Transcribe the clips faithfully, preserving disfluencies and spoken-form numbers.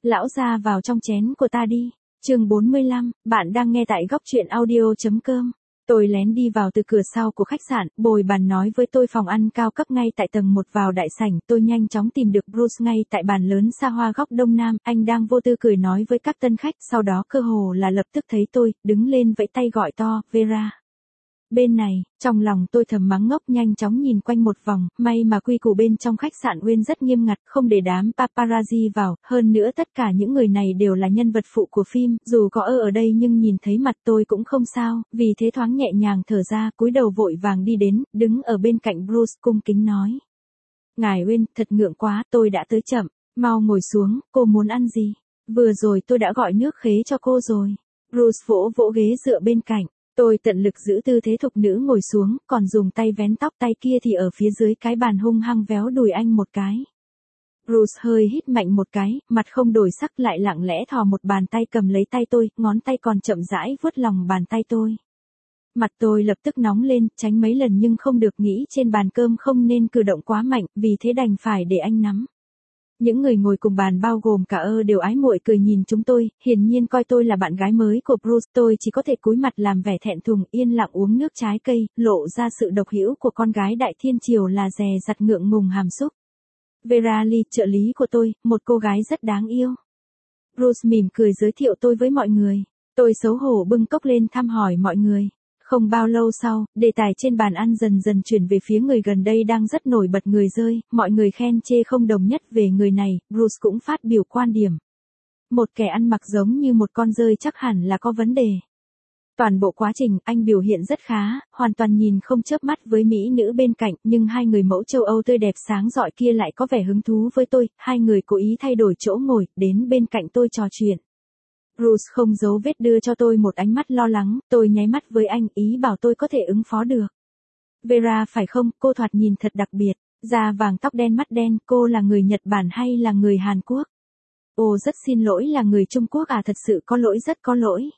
Lão ra vào trong chén của ta đi. Chương bốn mươi lăm, bạn đang nghe tại góc truyện audio.com. Tôi lén đi vào từ cửa sau của khách sạn, bồi bàn nói với tôi phòng ăn cao cấp ngay tại tầng một vào đại sảnh, tôi nhanh chóng tìm được Bruce ngay tại bàn lớn xa hoa góc đông nam, anh đang vô tư cười nói với các tân khách, sau đó cơ hồ là lập tức thấy tôi, đứng lên vẫy tay gọi to, Vera. Bên này, trong lòng tôi thầm mắng ngốc nhanh chóng nhìn quanh một vòng, may mà quy củ bên trong khách sạn Wynn rất nghiêm ngặt, không để đám paparazzi vào, hơn nữa tất cả những người này đều là nhân vật phụ của phim, dù có ở ở đây nhưng nhìn thấy mặt tôi cũng không sao, vì thế thoáng nhẹ nhàng thở ra, cúi đầu vội vàng đi đến, đứng ở bên cạnh Bruce cung kính nói. Ngài Wynn, thật ngượng quá, tôi đã tới chậm, mau ngồi xuống, cô muốn ăn gì? Vừa rồi tôi đã gọi nước khế cho cô rồi. Bruce vỗ vỗ ghế dựa bên cạnh. Tôi tận lực giữ tư thế thục nữ ngồi xuống, còn dùng tay vén tóc, tay kia thì ở phía dưới cái bàn hung hăng véo đùi anh một cái. Bruce hơi hít mạnh một cái, mặt không đổi sắc lại lặng lẽ thò một bàn tay cầm lấy tay tôi, ngón tay còn chậm rãi vuốt lòng bàn tay tôi. Mặt tôi lập tức nóng lên, tránh mấy lần nhưng không được, nghĩ trên bàn cơm không nên cử động quá mạnh, vì thế đành phải để anh nắm. Những người ngồi cùng bàn bao gồm cả ơ đều ái muội cười nhìn chúng tôi, hiển nhiên coi tôi là bạn gái mới của Bruce, tôi chỉ có thể cúi mặt làm vẻ thẹn thùng, yên lặng uống nước trái cây, lộ ra sự độc hữu của con gái đại thiên triều là dè dặt ngượng ngùng hàm xúc. Vera Lee, trợ lý của tôi, một cô gái rất đáng yêu. Bruce mỉm cười giới thiệu tôi với mọi người, tôi xấu hổ bưng cốc lên thăm hỏi mọi người. Không bao lâu sau, đề tài trên bàn ăn dần dần chuyển về phía người gần đây đang rất nổi bật, người rơi, mọi người khen chê không đồng nhất về người này, Bruce cũng phát biểu quan điểm. Một kẻ ăn mặc giống như một con rơi chắc hẳn là có vấn đề. Toàn bộ quá trình, anh biểu hiện rất khá, hoàn toàn nhìn không chớp mắt với mỹ nữ bên cạnh, nhưng hai người mẫu châu Âu tươi đẹp sáng rọi kia lại có vẻ hứng thú với tôi, hai người cố ý thay đổi chỗ ngồi, đến bên cạnh tôi trò chuyện. Bruce không giấu vết đưa cho tôi một ánh mắt lo lắng, tôi nháy mắt với anh, ý bảo tôi có thể ứng phó được. Vera phải không, cô thoạt nhìn thật đặc biệt, da vàng tóc đen mắt đen, cô là người Nhật Bản hay là người Hàn Quốc? Ồ, rất xin lỗi, là người Trung Quốc à, thật sự có lỗi, rất có lỗi.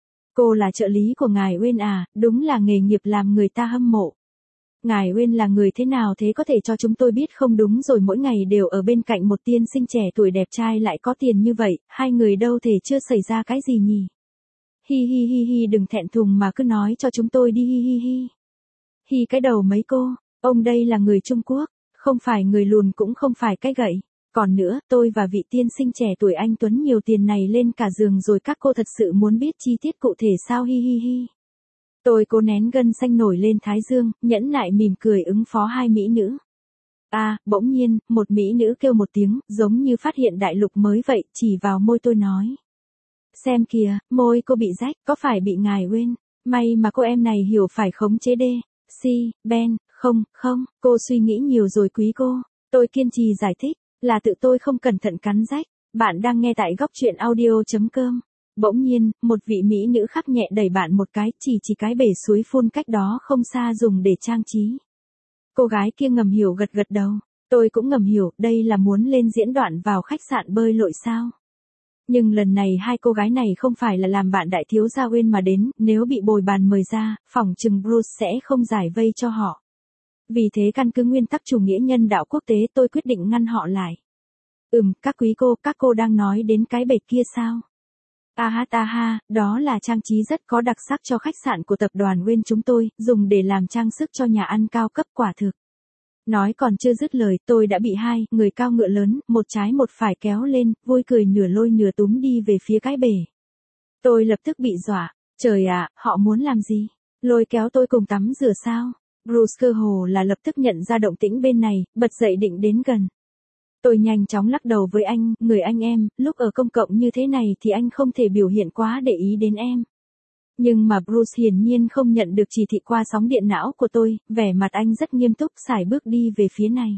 Cô là trợ lý của ngài Wynn à, đúng là nghề nghiệp làm người ta hâm mộ. Ngài Wynn là người thế nào thế, có thể cho chúng tôi biết không? Đúng rồi, mỗi ngày đều ở bên cạnh một tiên sinh trẻ tuổi đẹp trai lại có tiền như vậy, hai người đâu thể chưa xảy ra cái gì nhỉ? Hi hi hi hi, đừng thẹn thùng mà cứ nói cho chúng tôi đi, hi hi hi. Hi cái đầu mấy cô, ông đây là người Trung Quốc, không phải người lùn cũng không phải cái gậy. Còn nữa, tôi và vị tiên sinh trẻ tuổi anh Tuấn nhiều tiền này lên cả giường rồi, các cô thật sự muốn biết chi tiết cụ thể sao? Hi hi hi. Tôi cố nén gân xanh nổi lên thái dương, nhẫn nại mỉm cười ứng phó hai mỹ nữ. À, bỗng nhiên, một mỹ nữ kêu một tiếng, giống như phát hiện đại lục mới vậy, chỉ vào môi tôi nói. Xem kìa, môi cô bị rách, có phải bị ngài Wynn? May mà cô em này hiểu phải khống chế đê. Si, Ben, không, không, cô suy nghĩ nhiều rồi quý cô. Tôi kiên trì giải thích, là tự tôi không cẩn thận cắn rách. Bạn đang nghe tại góc truyện audio.com. Bỗng nhiên, một vị mỹ nữ khác nhẹ đẩy bạn một cái, chỉ chỉ cái bể suối phun cách đó không xa dùng để trang trí. Cô gái kia ngầm hiểu gật gật đầu. Tôi cũng ngầm hiểu, đây là muốn lên diễn đoạn vào khách sạn bơi lội sao. Nhưng lần này hai cô gái này không phải là làm bạn đại thiếu gia Wynn mà đến, nếu bị bồi bàn mời ra, phỏng chừng Bruce sẽ không giải vây cho họ. Vì thế căn cứ nguyên tắc chủ nghĩa nhân đạo quốc tế, tôi quyết định ngăn họ lại. Ừm, các quý cô, các cô đang nói đến cái bể kia sao? A ha ta ha, đó là trang trí rất có đặc sắc cho khách sạn của tập đoàn Wynn chúng tôi, dùng để làm trang sức cho nhà ăn cao cấp quả thực. Nói còn chưa dứt lời, tôi đã bị hai người cao ngựa lớn, một trái một phải kéo lên, vui cười nửa lôi nửa túm đi về phía cái bể. Tôi lập tức bị dọa, trời ạ, họ muốn làm gì? Lôi kéo tôi cùng tắm rửa sao? Bruce cơ hồ là lập tức nhận ra động tĩnh bên này, bật dậy định đến gần. Tôi nhanh chóng lắc đầu với anh, người anh em, lúc ở công cộng như thế này thì anh không thể biểu hiện quá để ý đến em. Nhưng mà Bruce hiển nhiên không nhận được chỉ thị qua sóng điện não của tôi, vẻ mặt anh rất nghiêm túc sải bước đi về phía này.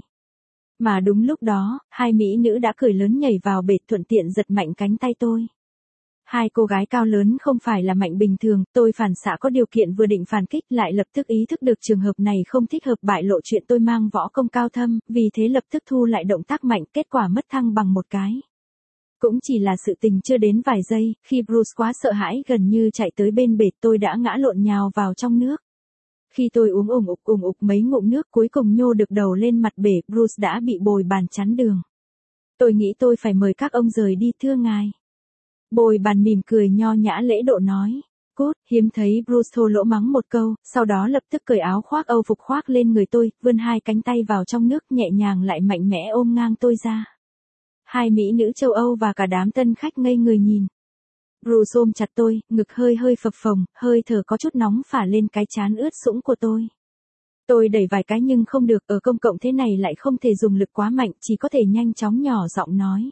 Mà đúng lúc đó, hai mỹ nữ đã cười lớn nhảy vào bể, thuận tiện giật mạnh cánh tay tôi. Hai cô gái cao lớn không phải là mạnh bình thường, tôi phản xạ có điều kiện vừa định phản kích lại lập tức ý thức được trường hợp này không thích hợp, bại lộ chuyện tôi mang võ công cao thâm, vì thế lập tức thu lại động tác mạnh, kết quả mất thăng bằng một cái. Cũng chỉ là sự tình chưa đến vài giây, khi Bruce quá sợ hãi gần như chạy tới bên bể, tôi đã ngã lộn nhào vào trong nước. Khi tôi uống ủng ục ủng ục mấy ngụm nước cuối cùng nhô được đầu lên mặt bể, Bruce đã bị bồi bàn chắn đường. Tôi nghĩ tôi phải mời các ông rời đi thưa ngài. Bồi bàn mỉm cười nho nhã lễ độ nói. Cút, hiếm thấy Bruce thô lỗ mắng một câu, sau đó lập tức cởi áo khoác Âu phục khoác lên người tôi, vươn hai cánh tay vào trong nước nhẹ nhàng lại mạnh mẽ ôm ngang tôi ra. Hai mỹ nữ châu Âu và cả đám tân khách ngây người nhìn. Bruce ôm chặt tôi, ngực hơi hơi phập phồng, hơi thở có chút nóng phả lên cái trán ướt sũng của tôi. Tôi đẩy vài cái nhưng không được, ở công cộng thế này lại không thể dùng lực quá mạnh, chỉ có thể nhanh chóng nhỏ giọng nói.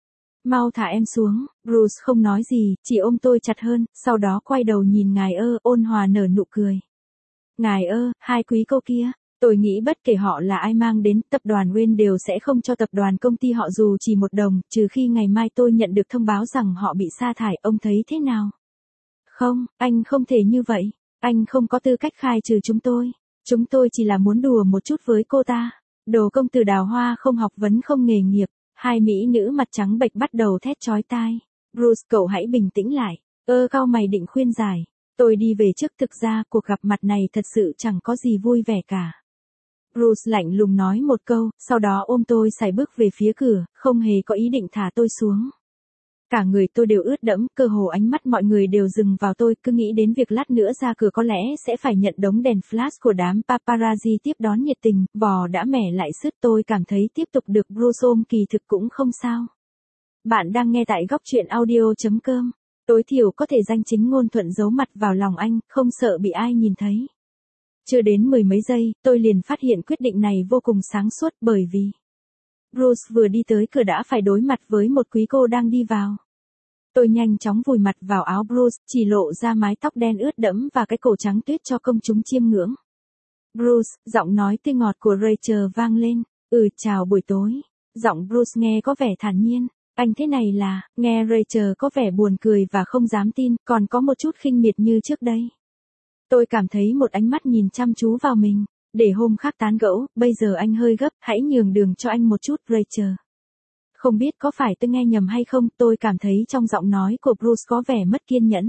Mau thả em xuống. Bruce không nói gì, chỉ ôm tôi chặt hơn, sau đó quay đầu nhìn ngài ơ, ôn hòa nở nụ cười. Ngài ơ, hai quý cô kia, tôi nghĩ bất kể họ là ai mang đến, tập đoàn Wayne đều sẽ không cho tập đoàn công ty họ dù chỉ một đồng, trừ khi ngày mai tôi nhận được thông báo rằng họ bị sa thải, ông thấy thế nào? Không, anh không thể như vậy, anh không có tư cách khai trừ chúng tôi, chúng tôi chỉ là muốn đùa một chút với cô ta. Đồ công tử đào hoa không học vấn không nghề nghiệp. Hai mỹ nữ mặt trắng bệch bắt đầu thét chói tai. Bruce, cậu hãy bình tĩnh lại. Ơ cau mày định khuyên giải. Tôi đi về trước, thực ra cuộc gặp mặt này thật sự chẳng có gì vui vẻ cả. Bruce lạnh lùng nói một câu, sau đó ôm tôi sải bước về phía cửa, không hề có ý định thả tôi xuống. Cả người tôi đều ướt đẫm, cơ hồ ánh mắt mọi người đều dừng vào tôi, cứ nghĩ đến việc lát nữa ra cửa có lẽ sẽ phải nhận đống đèn flash của đám paparazzi tiếp đón nhiệt tình, bò đã mẻ lại sứt. Tôi cảm thấy tiếp tục được Bruce ôm kỳ thực cũng không sao. Bạn đang nghe tại góc truyện audio chấm com. Tối thiểu có thể danh chính ngôn thuận giấu mặt vào lòng anh, không sợ bị ai nhìn thấy. Chưa đến mười mấy giây, tôi liền phát hiện quyết định này vô cùng sáng suốt bởi vì Bruce vừa đi tới cửa đã phải đối mặt với một quý cô đang đi vào. Tôi nhanh chóng vùi mặt vào áo Bruce, chỉ lộ ra mái tóc đen ướt đẫm và cái cổ trắng tuyết cho công chúng chiêm ngưỡng. Bruce, giọng nói tươi ngọt của Rachel vang lên. Ừ, chào buổi tối. Giọng Bruce nghe có vẻ thản nhiên. Anh thế này là, nghe Rachel có vẻ buồn cười và không dám tin, còn có một chút khinh miệt như trước đây. Tôi cảm thấy một ánh mắt nhìn chăm chú vào mình. Để hôm khác tán gẫu, bây giờ anh hơi gấp, hãy nhường đường cho anh một chút, Rachel. Không biết có phải tôi nghe nhầm hay không, tôi cảm thấy trong giọng nói của Bruce có vẻ mất kiên nhẫn.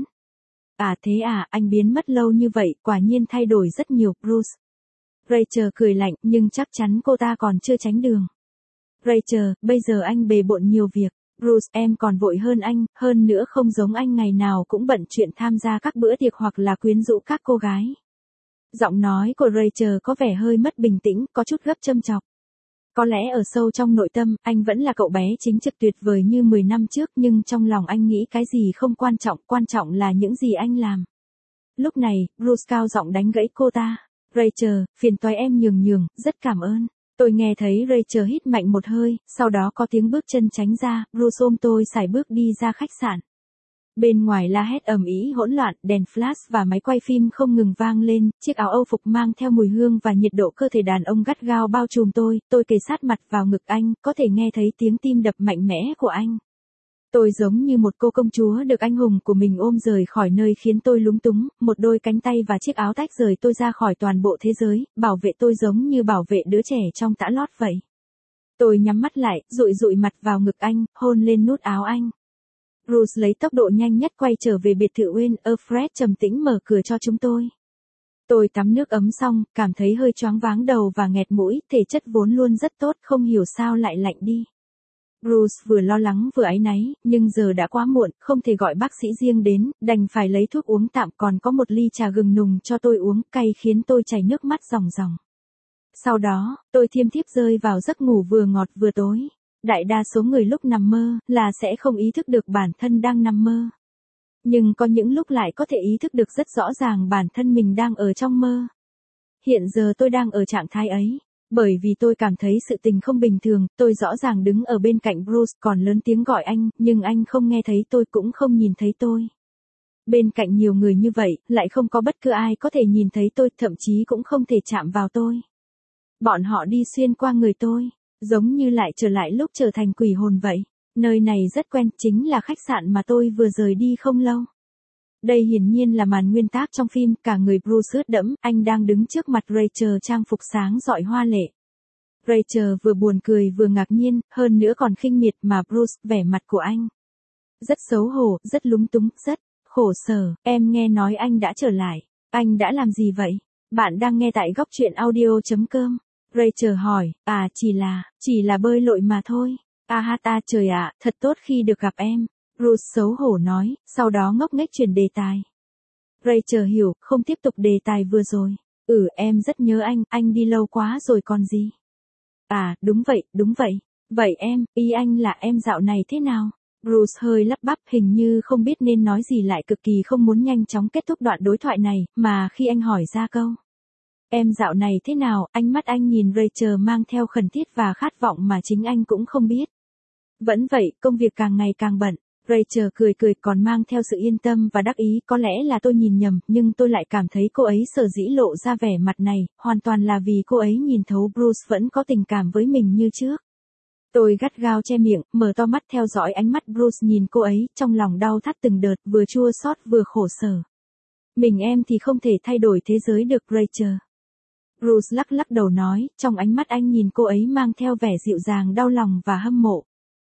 À thế à, anh biến mất lâu như vậy, quả nhiên thay đổi rất nhiều, Bruce. Rachel cười lạnh, nhưng chắc chắn cô ta còn chưa tránh đường. Rachel, bây giờ anh bề bộn nhiều việc. Bruce, em còn vội hơn anh, hơn nữa không giống anh ngày nào cũng bận chuyện tham gia các bữa tiệc hoặc là quyến rũ các cô gái. Giọng nói của Rachel có vẻ hơi mất bình tĩnh, có chút gấp châm chọc. Có lẽ ở sâu trong nội tâm, anh vẫn là cậu bé chính trực tuyệt vời như mười năm trước, nhưng trong lòng anh nghĩ cái gì không quan trọng, quan trọng là những gì anh làm. Lúc này, Bruce cao giọng đánh gãy cô ta. Rachel, phiền toái em nhường nhường, rất cảm ơn. Tôi nghe thấy Rachel hít mạnh một hơi, sau đó có tiếng bước chân tránh ra, Bruce ôm tôi sải bước đi ra khách sạn. Bên ngoài la hét ầm ĩ hỗn loạn, đèn flash và máy quay phim không ngừng vang lên, chiếc áo Âu phục mang theo mùi hương và nhiệt độ cơ thể đàn ông gắt gao bao trùm tôi, tôi kề sát mặt vào ngực anh, có thể nghe thấy tiếng tim đập mạnh mẽ của anh. Tôi giống như một cô công chúa được anh hùng của mình ôm rời khỏi nơi khiến tôi lúng túng, một đôi cánh tay và chiếc áo tách rời tôi ra khỏi toàn bộ thế giới, bảo vệ tôi giống như bảo vệ đứa trẻ trong tã lót vậy. Tôi nhắm mắt lại, dụi dụi mặt vào ngực anh, hôn lên nút áo anh. Bruce lấy tốc độ nhanh nhất quay trở về biệt thự Wayne, Alfred trầm tĩnh mở cửa cho chúng tôi. Tôi tắm nước ấm xong, cảm thấy hơi choáng váng đầu và nghẹt mũi, thể chất vốn luôn rất tốt, không hiểu sao lại lạnh đi. Bruce vừa lo lắng vừa áy náy, nhưng giờ đã quá muộn, không thể gọi bác sĩ riêng đến, đành phải lấy thuốc uống tạm, còn có một ly trà gừng nùng cho tôi uống, cay khiến tôi chảy nước mắt ròng ròng. Sau đó, tôi thiêm thiếp rơi vào giấc ngủ vừa ngọt vừa tối. Đại đa số người lúc nằm mơ, là sẽ không ý thức được bản thân đang nằm mơ. Nhưng có những lúc lại có thể ý thức được rất rõ ràng bản thân mình đang ở trong mơ. Hiện giờ tôi đang ở trạng thái ấy. Bởi vì tôi cảm thấy sự tình không bình thường, tôi rõ ràng đứng ở bên cạnh Bruce, còn lớn tiếng gọi anh, nhưng anh không nghe thấy tôi cũng không nhìn thấy tôi. Bên cạnh nhiều người như vậy, lại không có bất cứ ai có thể nhìn thấy tôi, thậm chí cũng không thể chạm vào tôi. Bọn họ đi xuyên qua người tôi, giống như lại trở lại lúc trở thành quỷ hồn vậy. Nơi này rất quen, chính là khách sạn mà tôi vừa rời đi không lâu. Đây hiển nhiên là màn nguyên tác trong phim, cả người Bruce ướt đẫm, anh đang đứng trước mặt Rachel trang phục sáng rọi hoa lệ. Rachel vừa buồn cười vừa ngạc nhiên, hơn nữa còn khinh miệt mà Bruce, vẻ mặt của anh rất xấu hổ, rất lúng túng, rất khổ sở. Em nghe nói anh đã trở lại. Anh đã làm gì vậy? Bạn đang nghe tại góc truyện audio chấm com. Rachel hỏi, à chỉ là, chỉ là bơi lội mà thôi. A ha ta trời ạ, thật tốt khi được gặp em. Bruce xấu hổ nói, sau đó ngốc nghếch chuyển đề tài. Rachel hiểu, không tiếp tục đề tài vừa rồi. Ừ, em rất nhớ anh, anh đi lâu quá rồi còn gì. À, đúng vậy, đúng vậy. Vậy em, ý anh là em dạo này thế nào? Bruce hơi lắp bắp, hình như không biết nên nói gì, lại cực kỳ không muốn nhanh chóng kết thúc đoạn đối thoại này, mà khi anh hỏi ra câu. Em dạo này thế nào, ánh mắt anh nhìn Rachel mang theo khẩn thiết và khát vọng mà chính anh cũng không biết. Vẫn vậy, công việc càng ngày càng bận. Rachel cười cười còn mang theo sự yên tâm và đắc ý, có lẽ là tôi nhìn nhầm, nhưng tôi lại cảm thấy cô ấy sở dĩ lộ ra vẻ mặt này, hoàn toàn là vì cô ấy nhìn thấu Bruce vẫn có tình cảm với mình như trước. Tôi gắt gao che miệng, mở to mắt theo dõi ánh mắt Bruce nhìn cô ấy, trong lòng đau thắt từng đợt, vừa chua xót vừa khổ sở. Mình em thì không thể thay đổi thế giới được Rachel. Bruce lắc lắc đầu nói, trong ánh mắt anh nhìn cô ấy mang theo vẻ dịu dàng, đau lòng và hâm mộ.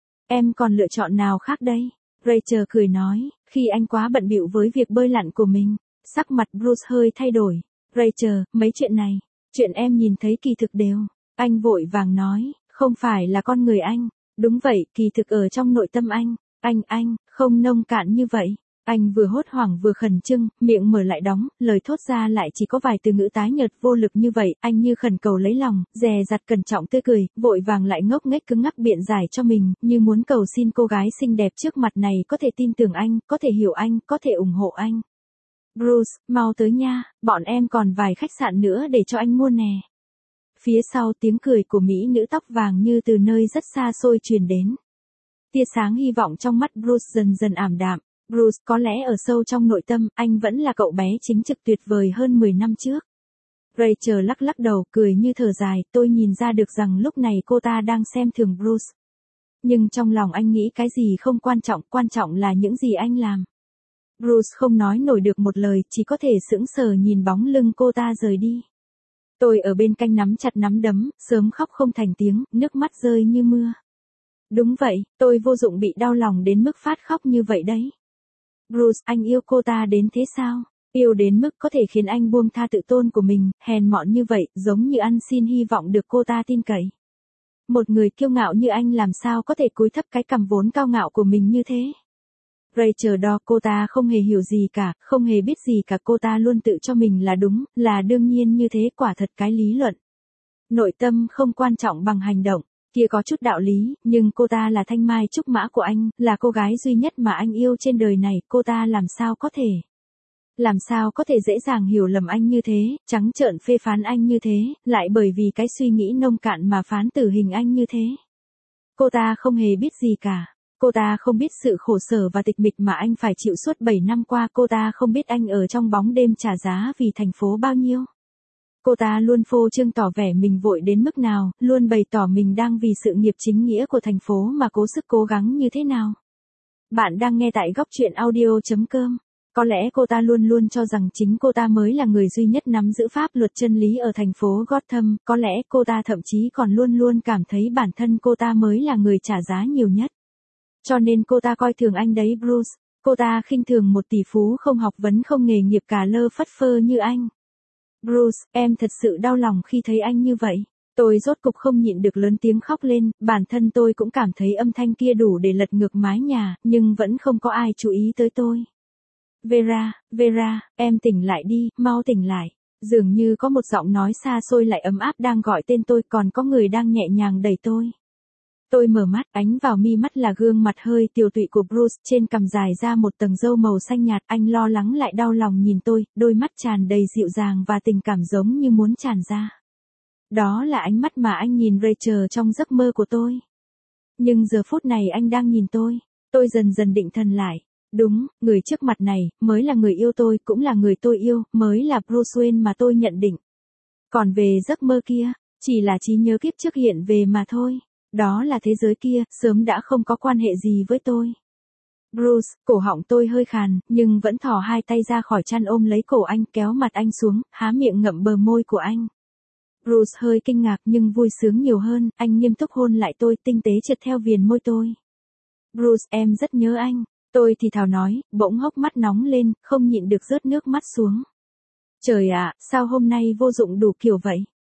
Em còn lựa chọn nào khác đây? Rachel cười nói, khi anh quá bận bịu với việc bơi lặn của mình. Sắc mặt Bruce hơi thay đổi. Rachel, mấy chuyện này, chuyện em nhìn thấy kỳ thực đều. Anh vội vàng nói, không phải là con người anh. Đúng vậy, kỳ thực ở trong nội tâm anh. Anh, anh, không nông cạn như vậy. Anh vừa hốt hoảng vừa khẩn trương, miệng mở lại đóng, lời thốt ra lại chỉ có vài từ ngữ tái nhợt vô lực như vậy, anh như khẩn cầu lấy lòng, dè dặt cẩn trọng tươi cười, vội vàng lại ngốc nghếch cứng ngắc biện giải cho mình, như muốn cầu xin cô gái xinh đẹp trước mặt này có thể tin tưởng anh, có thể hiểu anh, có thể ủng hộ anh. Bruce, mau tới nha, bọn em còn vài khách sạn nữa để cho anh mua nè. Phía sau tiếng cười của mỹ nữ tóc vàng như từ nơi rất xa xôi truyền đến. Tia sáng hy vọng trong mắt Bruce dần dần ảm đạm. Bruce, có lẽ ở sâu trong nội tâm, anh vẫn là cậu bé chính trực tuyệt vời hơn mười năm trước. Rachel lắc lắc đầu, cười như thở dài, tôi nhìn ra được rằng lúc này cô ta đang xem thường Bruce. Nhưng trong lòng anh nghĩ cái gì không quan trọng, quan trọng là những gì anh làm. Bruce không nói nổi được một lời, chỉ có thể sững sờ nhìn bóng lưng cô ta rời đi. Tôi ở bên cạnh nắm chặt nắm đấm, sớm khóc không thành tiếng, nước mắt rơi như mưa. Đúng vậy, tôi vô dụng bị đau lòng đến mức phát khóc như vậy đấy. Bruce, anh yêu cô ta đến thế sao? Yêu đến mức có thể khiến anh buông tha tự tôn của mình, hèn mọn như vậy, giống như ăn xin hy vọng được cô ta tin cậy. Một người kiêu ngạo như anh làm sao có thể cúi thấp cái cằm vốn cao ngạo của mình như thế? Rachel đo cô ta không hề hiểu gì cả, không hề biết gì cả, cô ta luôn tự cho mình là đúng, là đương nhiên như thế, quả thật cái lý luận. Nội tâm không quan trọng bằng hành động. Kia có chút đạo lý, nhưng cô ta là thanh mai trúc mã của anh, là cô gái duy nhất mà anh yêu trên đời này, cô ta làm sao có thể. Làm sao có thể dễ dàng hiểu lầm anh như thế, trắng trợn phê phán anh như thế, lại bởi vì cái suy nghĩ nông cạn mà phán tử hình anh như thế. Cô ta không hề biết gì cả. Cô ta không biết sự khổ sở và tịch mịch mà anh phải chịu suốt bảy năm qua, cô ta không biết anh ở trong bóng đêm trả giá vì thành phố bao nhiêu. Cô ta luôn phô trương tỏ vẻ mình vội đến mức nào, luôn bày tỏ mình đang vì sự nghiệp chính nghĩa của thành phố mà cố sức cố gắng như thế nào. Bạn đang nghe tại góc truyện audio chấm com. Có lẽ cô ta luôn luôn cho rằng chính cô ta mới là người duy nhất nắm giữ pháp luật chân lý ở thành phố Gotham, có lẽ cô ta thậm chí còn luôn luôn cảm thấy bản thân cô ta mới là người trả giá nhiều nhất. Cho nên cô ta coi thường anh đấy Bruce, cô ta khinh thường một tỷ phú không học vấn không nghề nghiệp cả lơ phất phơ như anh. Bruce, em thật sự đau lòng khi thấy anh như vậy. Tôi rốt cục không nhịn được lớn tiếng khóc lên, bản thân tôi cũng cảm thấy âm thanh kia đủ để lật ngược mái nhà, nhưng vẫn không có ai chú ý tới tôi. Vera, Vera, em tỉnh lại đi, mau tỉnh lại. Dường như có một giọng nói xa xôi lại ấm áp đang gọi tên tôi, còn có người đang nhẹ nhàng đẩy tôi. Tôi mở mắt, ánh vào mi mắt là gương mặt hơi tiều tụy của Bruce, trên cằm dài ra một tầng râu màu xanh nhạt, anh lo lắng lại đau lòng nhìn tôi, đôi mắt tràn đầy dịu dàng và tình cảm giống như muốn tràn ra. Đó là ánh mắt mà anh nhìn Rachel trong giấc mơ của tôi. Nhưng giờ phút này anh đang nhìn tôi, tôi dần dần định thần lại. Đúng, người trước mặt này, mới là người yêu tôi, cũng là người tôi yêu, mới là Bruce Wayne mà tôi nhận định. Còn về giấc mơ kia, chỉ là trí nhớ kiếp trước hiện về mà thôi. Đó là thế giới kia, sớm đã không có quan hệ gì với tôi. Bruce, cổ họng tôi hơi khàn, nhưng vẫn thò hai tay ra khỏi chăn ôm lấy cổ anh, kéo mặt anh xuống, há miệng ngậm bờ môi của anh. Bruce hơi kinh ngạc nhưng vui sướng nhiều hơn, anh nghiêm túc hôn lại tôi, tinh tế trượt theo viền môi tôi. Bruce, em rất nhớ anh. Tôi thì thào nói, bỗng hốc mắt nóng lên, không nhịn được rớt nước mắt xuống. Trời ạ, sao hôm nay vô dụng đủ kiểu vậy?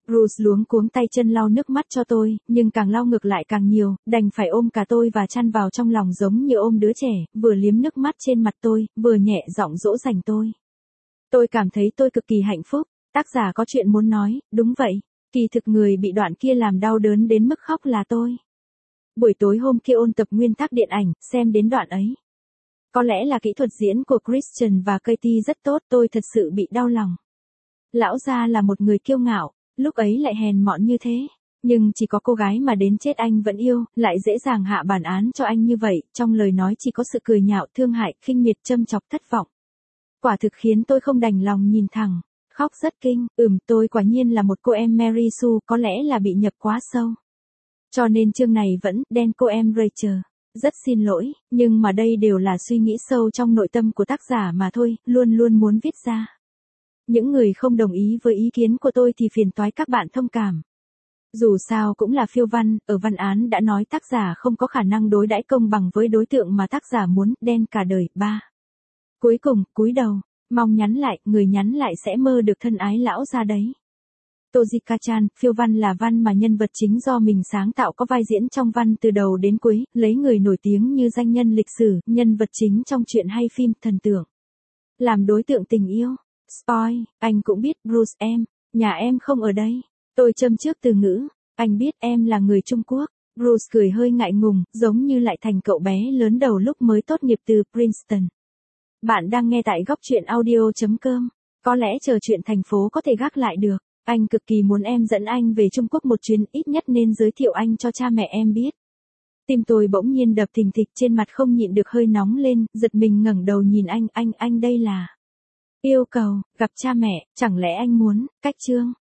Bruce luống cuống tay chân lau nước mắt cho tôi, nhưng càng lau ngược lại càng nhiều, đành phải ôm cả tôi và chăn vào trong lòng giống như ôm đứa trẻ, vừa liếm nước mắt trên mặt tôi, vừa nhẹ giọng dỗ dành tôi. Tôi cảm thấy tôi cực kỳ hạnh phúc, tác giả có chuyện muốn nói, đúng vậy, kỳ thực người bị đoạn kia làm đau đớn đến mức khóc là tôi. Buổi tối hôm kia ôn tập nguyên tắc điện ảnh, xem đến đoạn ấy. Có lẽ là kỹ thuật diễn của Christian và Katie rất tốt, tôi thật sự bị đau lòng. Lão gia là một người kiêu ngạo, lúc ấy lại hèn mọn như thế. Nhưng chỉ có cô gái mà đến chết anh vẫn yêu, lại dễ dàng hạ bản án cho anh như vậy, trong lời nói chỉ có sự cười nhạo, thương hại, khinh miệt, châm chọc, thất vọng. Quả thực khiến tôi không đành lòng nhìn thẳng, khóc rất kinh, ừm tôi quả nhiên là một cô em Mary Sue, có lẽ là bị nhập quá sâu. Cho nên chương này vẫn, đen cô em Rachel. Rất xin lỗi, nhưng mà đây đều là suy nghĩ sâu trong nội tâm của tác giả mà thôi, luôn luôn muốn viết ra. Những người không đồng ý với ý kiến của tôi thì phiền toái các bạn thông cảm. Dù sao cũng là phiêu văn, ở văn án đã nói tác giả không có khả năng đối đãi công bằng với đối tượng mà tác giả muốn, đen cả đời, ba. Cuối cùng, cúi đầu, mong nhắn lại, người nhắn lại sẽ mơ được thân ái lão ra đấy. Tojika-chan, phiêu văn là văn mà nhân vật chính do mình sáng tạo có vai diễn trong văn từ đầu đến cuối, lấy người nổi tiếng như danh nhân lịch sử, nhân vật chính trong truyện hay phim, thần tượng. Làm đối tượng tình yêu. Spoil, anh cũng biết, Bruce em, nhà em không ở đây. Tôi châm trước từ ngữ, anh biết em là người Trung Quốc. Bruce cười hơi ngại ngùng, giống như lại thành cậu bé lớn đầu lúc mới tốt nghiệp từ Princeton. Bạn đang nghe tại góc truyện audio chấm com. Có lẽ chờ chuyện thành phố có thể gác lại được. Anh cực kỳ muốn em dẫn anh về Trung Quốc một chuyến, ít nhất nên giới thiệu anh cho cha mẹ em biết. Tim tôi bỗng nhiên đập thình thịch, trên mặt không nhịn được hơi nóng lên, giật mình ngẩng đầu nhìn anh, anh, anh đây là... Yêu cầu, gặp cha mẹ, chẳng lẽ anh muốn, cách chương.